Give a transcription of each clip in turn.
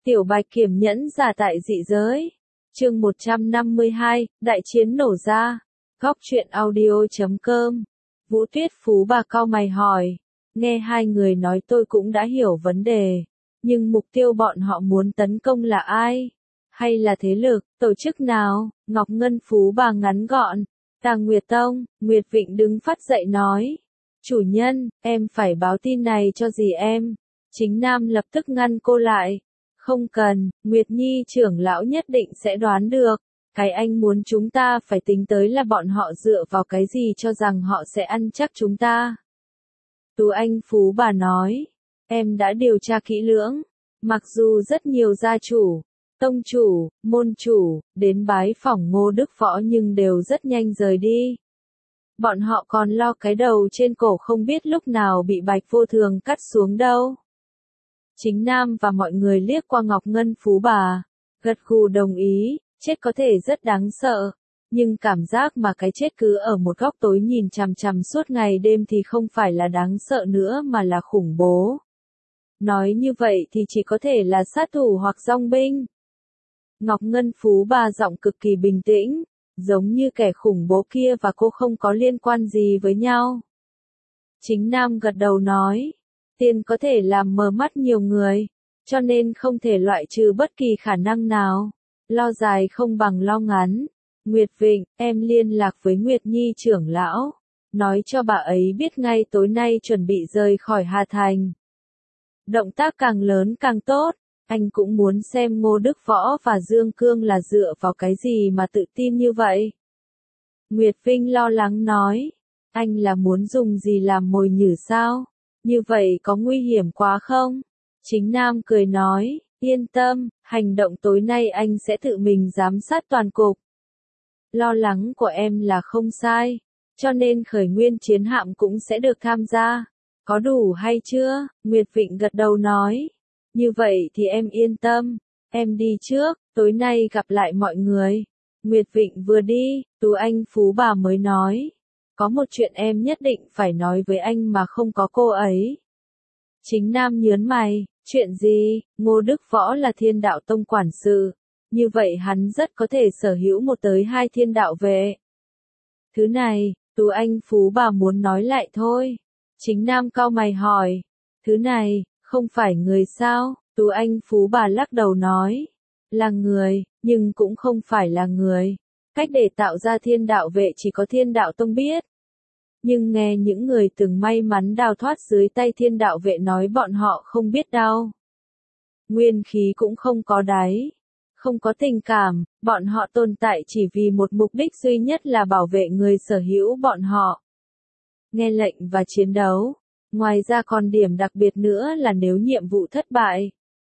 Tiểu Bạch Kiểm nhẫn giả tại dị giới. Chương 152, Đại chiến nổ ra. Góc truyện audio.com. Vũ Tuyết Phú Bà cau mày hỏi. Nghe hai người nói tôi cũng đã hiểu vấn đề. Nhưng mục tiêu bọn họ muốn tấn công là ai? Hay là thế lực, tổ chức nào? Ngọc Ngân Phú Bà ngắn gọn. Tàng Nguyệt Tông. Nguyệt Vịnh đứng phát dậy nói. Chủ nhân, em phải báo tin này cho dì em. Chính Nam lập tức ngăn cô lại. Không cần, Nguyệt Nhi trưởng lão nhất định sẽ đoán được. Cái anh muốn chúng ta phải tính tới là bọn họ dựa vào cái gì cho rằng họ sẽ ăn chắc chúng ta. Tú Anh Phú Bà nói, em đã điều tra kỹ lưỡng. Mặc dù rất nhiều gia chủ, tông chủ, môn chủ, đến bái phỏng Ngô Đức Võ nhưng đều rất nhanh rời đi. Bọn họ còn lo cái đầu trên cổ không biết lúc nào bị Bạch Vô Thường cắt xuống đâu. Chính Nam và mọi người liếc qua Ngọc Ngân Phú Bà, gật gù đồng ý, chết có thể rất đáng sợ, nhưng cảm giác mà cái chết cứ ở một góc tối nhìn chằm chằm suốt ngày đêm thì không phải là đáng sợ nữa mà là khủng bố. Nói như vậy thì chỉ có thể là sát thủ hoặc dòng binh. Ngọc Ngân Phú Bà giọng cực kỳ bình tĩnh, giống như kẻ khủng bố kia và cô không có liên quan gì với nhau. Chính Nam gật đầu nói. Tiền có thể làm mờ mắt nhiều người, cho nên không thể loại trừ bất kỳ khả năng nào. Lo dài không bằng lo ngắn. Nguyệt Vịnh, em liên lạc với Nguyệt Nhi trưởng lão, nói cho bà ấy biết ngay tối nay chuẩn bị rời khỏi Hà Thành. Động tác càng lớn càng tốt, anh cũng muốn xem Ngô Đức Võ và Dương Cương là dựa vào cái gì mà tự tin như vậy. Nguyệt Vinh lo lắng nói, anh là muốn dùng gì làm mồi nhử sao? Như vậy có nguy hiểm quá không? Chính Nam cười nói, yên tâm, hành động tối nay anh sẽ tự mình giám sát toàn cục. Lo lắng của em là không sai, cho nên khởi nguyên chiến hạm cũng sẽ được tham gia. Có đủ hay chưa? Nguyệt Vịnh gật đầu nói. Như vậy thì em yên tâm, em đi trước, tối nay gặp lại mọi người. Nguyệt Vịnh vừa đi, Tú Anh Phú Bà mới nói. Có một chuyện em nhất định phải nói với anh mà không có cô ấy. Chính Nam nhớn mày, chuyện gì? Ngô Đức Võ là Thiên Đạo Tông quản sự, như vậy hắn rất có thể sở hữu một tới hai thiên đạo vệ. Thứ này, Tú Anh Phú Bà muốn nói lại thôi. Chính Nam cau mày hỏi, thứ này, không phải người sao? Tú Anh Phú Bà lắc đầu nói, là người, nhưng cũng không phải là người. Cách để tạo ra thiên đạo vệ chỉ có Thiên Đạo Tông biết. Nhưng nghe những người từng may mắn đào thoát dưới tay thiên đạo vệ nói bọn họ không biết đâu. Nguyên khí cũng không có đáy, không có tình cảm, bọn họ tồn tại chỉ vì một mục đích duy nhất là bảo vệ người sở hữu bọn họ. Nghe lệnh và chiến đấu. Ngoài ra còn điểm đặc biệt nữa là nếu nhiệm vụ thất bại,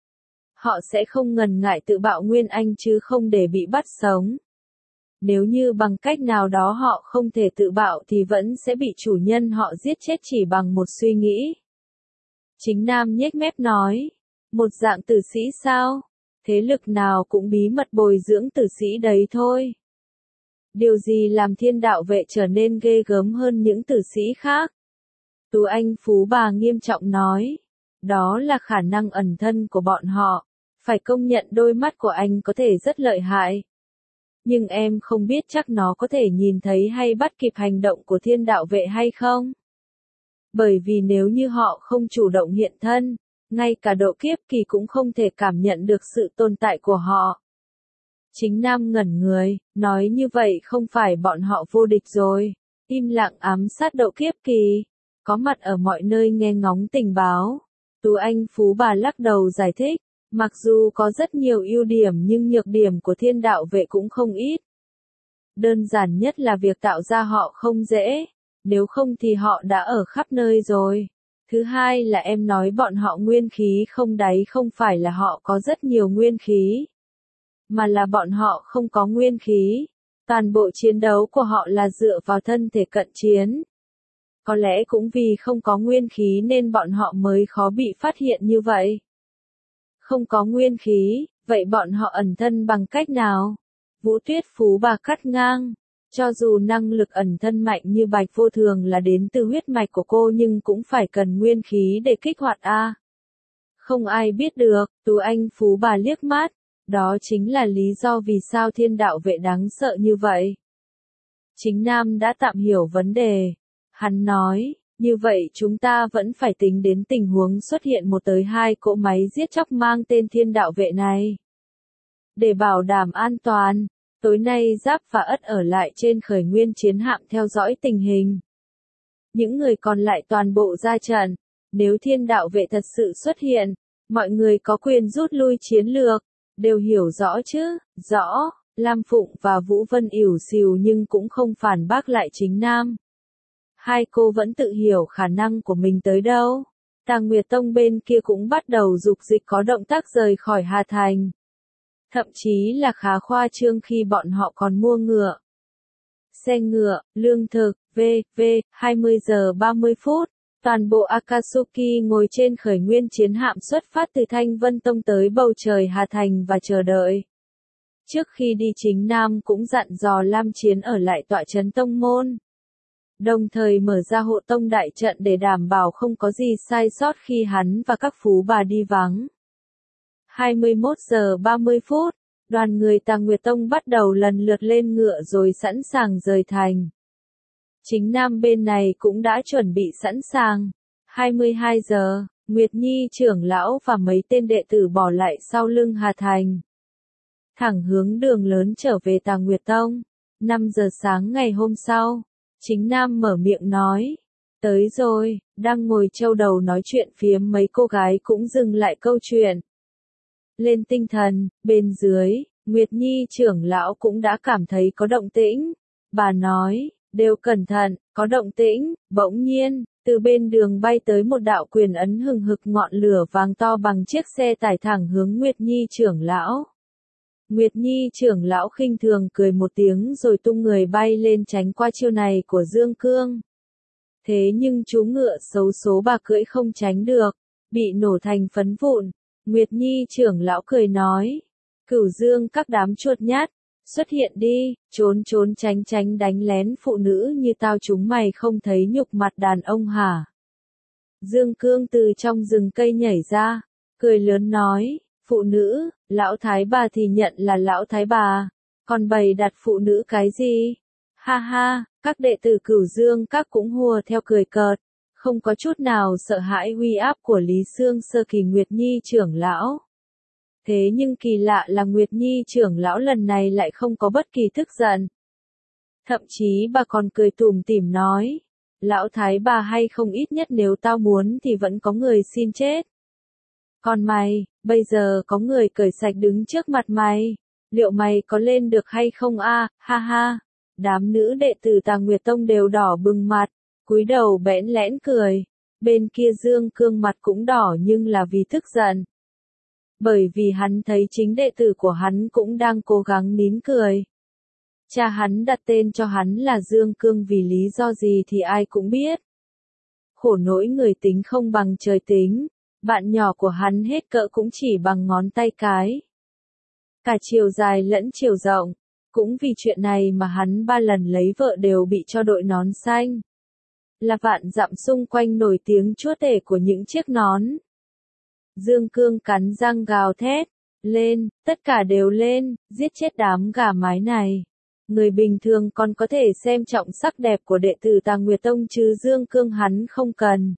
họ sẽ không ngần ngại tự bạo Nguyên Anh chứ không để bị bắt sống. Nếu như bằng cách nào đó họ không thể tự bạo thì vẫn sẽ bị chủ nhân họ giết chết chỉ bằng một suy nghĩ. Chính Nam nhếch mép nói, một dạng tử sĩ sao? Thế lực nào cũng bí mật bồi dưỡng tử sĩ đấy thôi. Điều gì làm thiên đạo vệ trở nên ghê gớm hơn những tử sĩ khác? Tú Anh Phú Bà nghiêm trọng nói, đó là khả năng ẩn thân của bọn họ. Phải công nhận đôi mắt của anh có thể rất lợi hại. Nhưng em không biết chắc nó có thể nhìn thấy hay bắt kịp hành động của thiên đạo vệ hay không? Bởi vì nếu như họ không chủ động hiện thân, ngay cả độ kiếp kỳ cũng không thể cảm nhận được sự tồn tại của họ. Chính Nam ngẩn người, nói như vậy không phải bọn họ vô địch rồi. Im lặng ám sát độ kiếp kỳ, có mặt ở mọi nơi nghe ngóng tình báo. Tú Anh Phú Bà lắc đầu giải thích. Mặc dù có rất nhiều ưu điểm nhưng nhược điểm của thiên đạo vệ cũng không ít. Đơn giản nhất là việc tạo ra họ không dễ, nếu không thì họ đã ở khắp nơi rồi. Thứ hai là em nói bọn họ nguyên khí không đáy không phải là họ có rất nhiều nguyên khí, mà là bọn họ không có nguyên khí. Toàn bộ chiến đấu của họ là dựa vào thân thể cận chiến. Có lẽ cũng vì không có nguyên khí nên bọn họ mới khó bị phát hiện như vậy. Không có nguyên khí, vậy bọn họ ẩn thân bằng cách nào? Vũ Tuyết Phú Bà cắt ngang. Cho dù năng lực ẩn thân mạnh như Bạch Vô Thường là đến từ huyết mạch của cô nhưng cũng phải cần nguyên khí để kích hoạt a. Không ai biết được, Tú Anh Phú bà liếc mắt, đó chính là lý do vì sao thiên đạo vệ đáng sợ như vậy. Chính Nam đã tạm hiểu vấn đề. Hắn nói, như vậy chúng ta vẫn phải tính đến tình huống xuất hiện 1 tới 2 cỗ máy giết chóc mang tên thiên đạo vệ này. Để bảo đảm an toàn, tối nay Giáp và Ất ở lại trên khởi nguyên chiến hạm theo dõi tình hình. Những người còn lại toàn bộ ra trận, nếu thiên đạo vệ thật sự xuất hiện, mọi người có quyền rút lui chiến lược, đều hiểu rõ chứ, rõ, Lam Phụng và Vũ Vân ỉu xìu nhưng cũng không phản bác lại Chính Nam. Hai cô vẫn tự hiểu khả năng của mình tới đâu. Tàng Nguyệt Tông bên kia cũng bắt đầu dục dịch có động tác rời khỏi Hà Thành. Thậm chí là khá khoa trương khi bọn họ còn mua ngựa. Xe ngựa, lương thực, v.v. 20 giờ 30 phút. Toàn bộ Akatsuki ngồi trên khởi nguyên chiến hạm xuất phát từ Thanh Vân Tông tới bầu trời Hà Thành và chờ đợi. Trước khi đi Chính Nam cũng dặn dò Lam Chiến ở lại tọa trấn tông môn. Đồng thời mở ra hộ tông đại trận để đảm bảo không có gì sai sót khi hắn và các phú bà đi vắng. 21 giờ 30 phút, đoàn người Tàng Nguyệt Tông bắt đầu lần lượt lên ngựa rồi sẵn sàng rời thành. Chính Nam bên này cũng đã chuẩn bị sẵn sàng. 22 giờ, Nguyệt Nhi trưởng lão và mấy tên đệ tử bỏ lại sau lưng Hà Thành. Thẳng hướng đường lớn trở về Tàng Nguyệt Tông. 5 giờ sáng ngày hôm sau, Chính Nam mở miệng nói. Tới rồi, đang ngồi châu đầu nói chuyện phiếm mấy cô gái cũng dừng lại câu chuyện. Lên tinh thần, bên dưới, Nguyệt Nhi trưởng lão cũng đã cảm thấy có động tĩnh. Bà nói, đều cẩn thận, có động tĩnh, bỗng nhiên, từ bên đường bay tới một đạo quyền ấn hừng hực ngọn lửa vàng to bằng chiếc xe tải thẳng hướng Nguyệt Nhi trưởng lão. Nguyệt Nhi trưởng lão khinh thường cười một tiếng rồi tung người bay lên tránh qua chiêu này của Dương Cương. Thế nhưng chú ngựa xấu số bà cưỡi không tránh được, bị nổ thành phấn vụn. Nguyệt Nhi trưởng lão cười nói, Cửu Dương các đám chuột nhát, xuất hiện đi, trốn trốn tránh tránh đánh lén phụ nữ như tao chúng mày không thấy nhục mặt đàn ông hả? Dương Cương từ trong rừng cây nhảy ra, cười lớn nói, phụ nữ, lão thái bà thì nhận là lão thái bà, còn bày đặt phụ nữ cái gì? Ha ha, các đệ tử Cửu Dương các cũng hùa theo cười cợt, không có chút nào sợ hãi uy áp của Lý Xương Sơ Kỳ Nguyệt Nhi trưởng lão. Thế nhưng kỳ lạ là Nguyệt Nhi trưởng lão lần này lại không có bất kỳ tức giận. Thậm chí bà còn cười tủm tỉm nói, lão thái bà hay không ít nhất nếu tao muốn thì vẫn có người xin chết. Còn mày, bây giờ có người cởi sạch đứng trước mặt mày, liệu mày có lên được hay không a? Ha ha. Đám nữ đệ tử Tàng Nguyệt Tông đều đỏ bừng mặt, cúi đầu bẽn lẽn cười. Bên kia Dương Cương mặt cũng đỏ nhưng là vì tức giận. Bởi vì hắn thấy chính đệ tử của hắn cũng đang cố gắng nín cười. Cha hắn đặt tên cho hắn là Dương Cương vì lý do gì thì ai cũng biết. Khổ nỗi người tính không bằng trời tính, bạn nhỏ của hắn hết cỡ cũng chỉ bằng ngón tay cái. Cả chiều dài lẫn chiều rộng, cũng vì chuyện này mà hắn 3 lần lấy vợ đều bị cho đội nón xanh. Là vạn dặm xung quanh nổi tiếng chúa tể của những chiếc nón. Dương Cương cắn răng gào thét, lên, tất cả đều lên, giết chết đám gà mái này. Người bình thường còn có thể xem trọng sắc đẹp của đệ tử Tàng Nguyệt Tông chứ Dương Cương hắn không cần.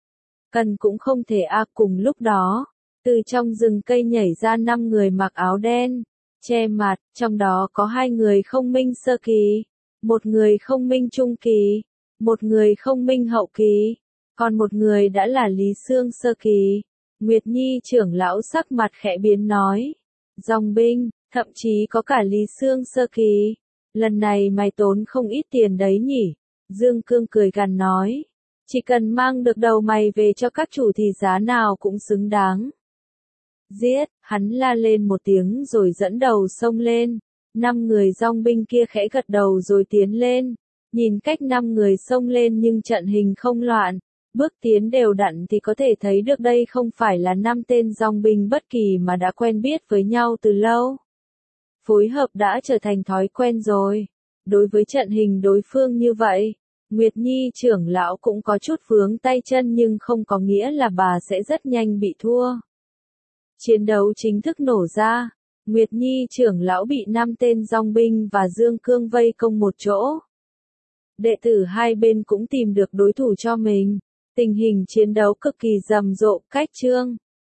Cần cũng không thể cùng lúc đó, từ trong rừng cây nhảy ra 5 người mặc áo đen, che mặt, trong đó có 2 người không minh sơ kỳ, 1 người không minh trung kỳ, 1 người không minh hậu kỳ, còn 1 người đã là Lý Xương sơ kỳ. Nguyệt Nhi trưởng lão sắc mặt khẽ biến nói, dòng binh, thậm chí có cả Lý Xương sơ kỳ. Lần này mày tốn không ít tiền đấy nhỉ? Dương Cương cười gằn nói, chỉ cần mang được đầu mày về cho các chủ thì giá nào cũng xứng đáng. Giết, hắn la lên một tiếng rồi dẫn đầu xông lên. 5 người dòng binh kia khẽ gật đầu rồi tiến lên. Nhìn cách 5 người xông lên nhưng trận hình không loạn. Bước tiến đều đặn thì có thể thấy được đây không phải là 5 tên dòng binh bất kỳ mà đã quen biết với nhau từ lâu. Phối hợp đã trở thành thói quen rồi. Đối với trận hình đối phương như vậy, Nguyệt Nhi trưởng lão cũng có chút vướng tay chân nhưng không có nghĩa là bà sẽ rất nhanh bị thua. Chiến đấu chính thức nổ ra. Nguyệt Nhi trưởng lão bị 5 tên dòng binh và Dương Cương vây công một chỗ. Đệ tử hai bên cũng tìm được đối thủ cho mình. Tình hình chiến đấu cực kỳ rầm rộ, cách chương.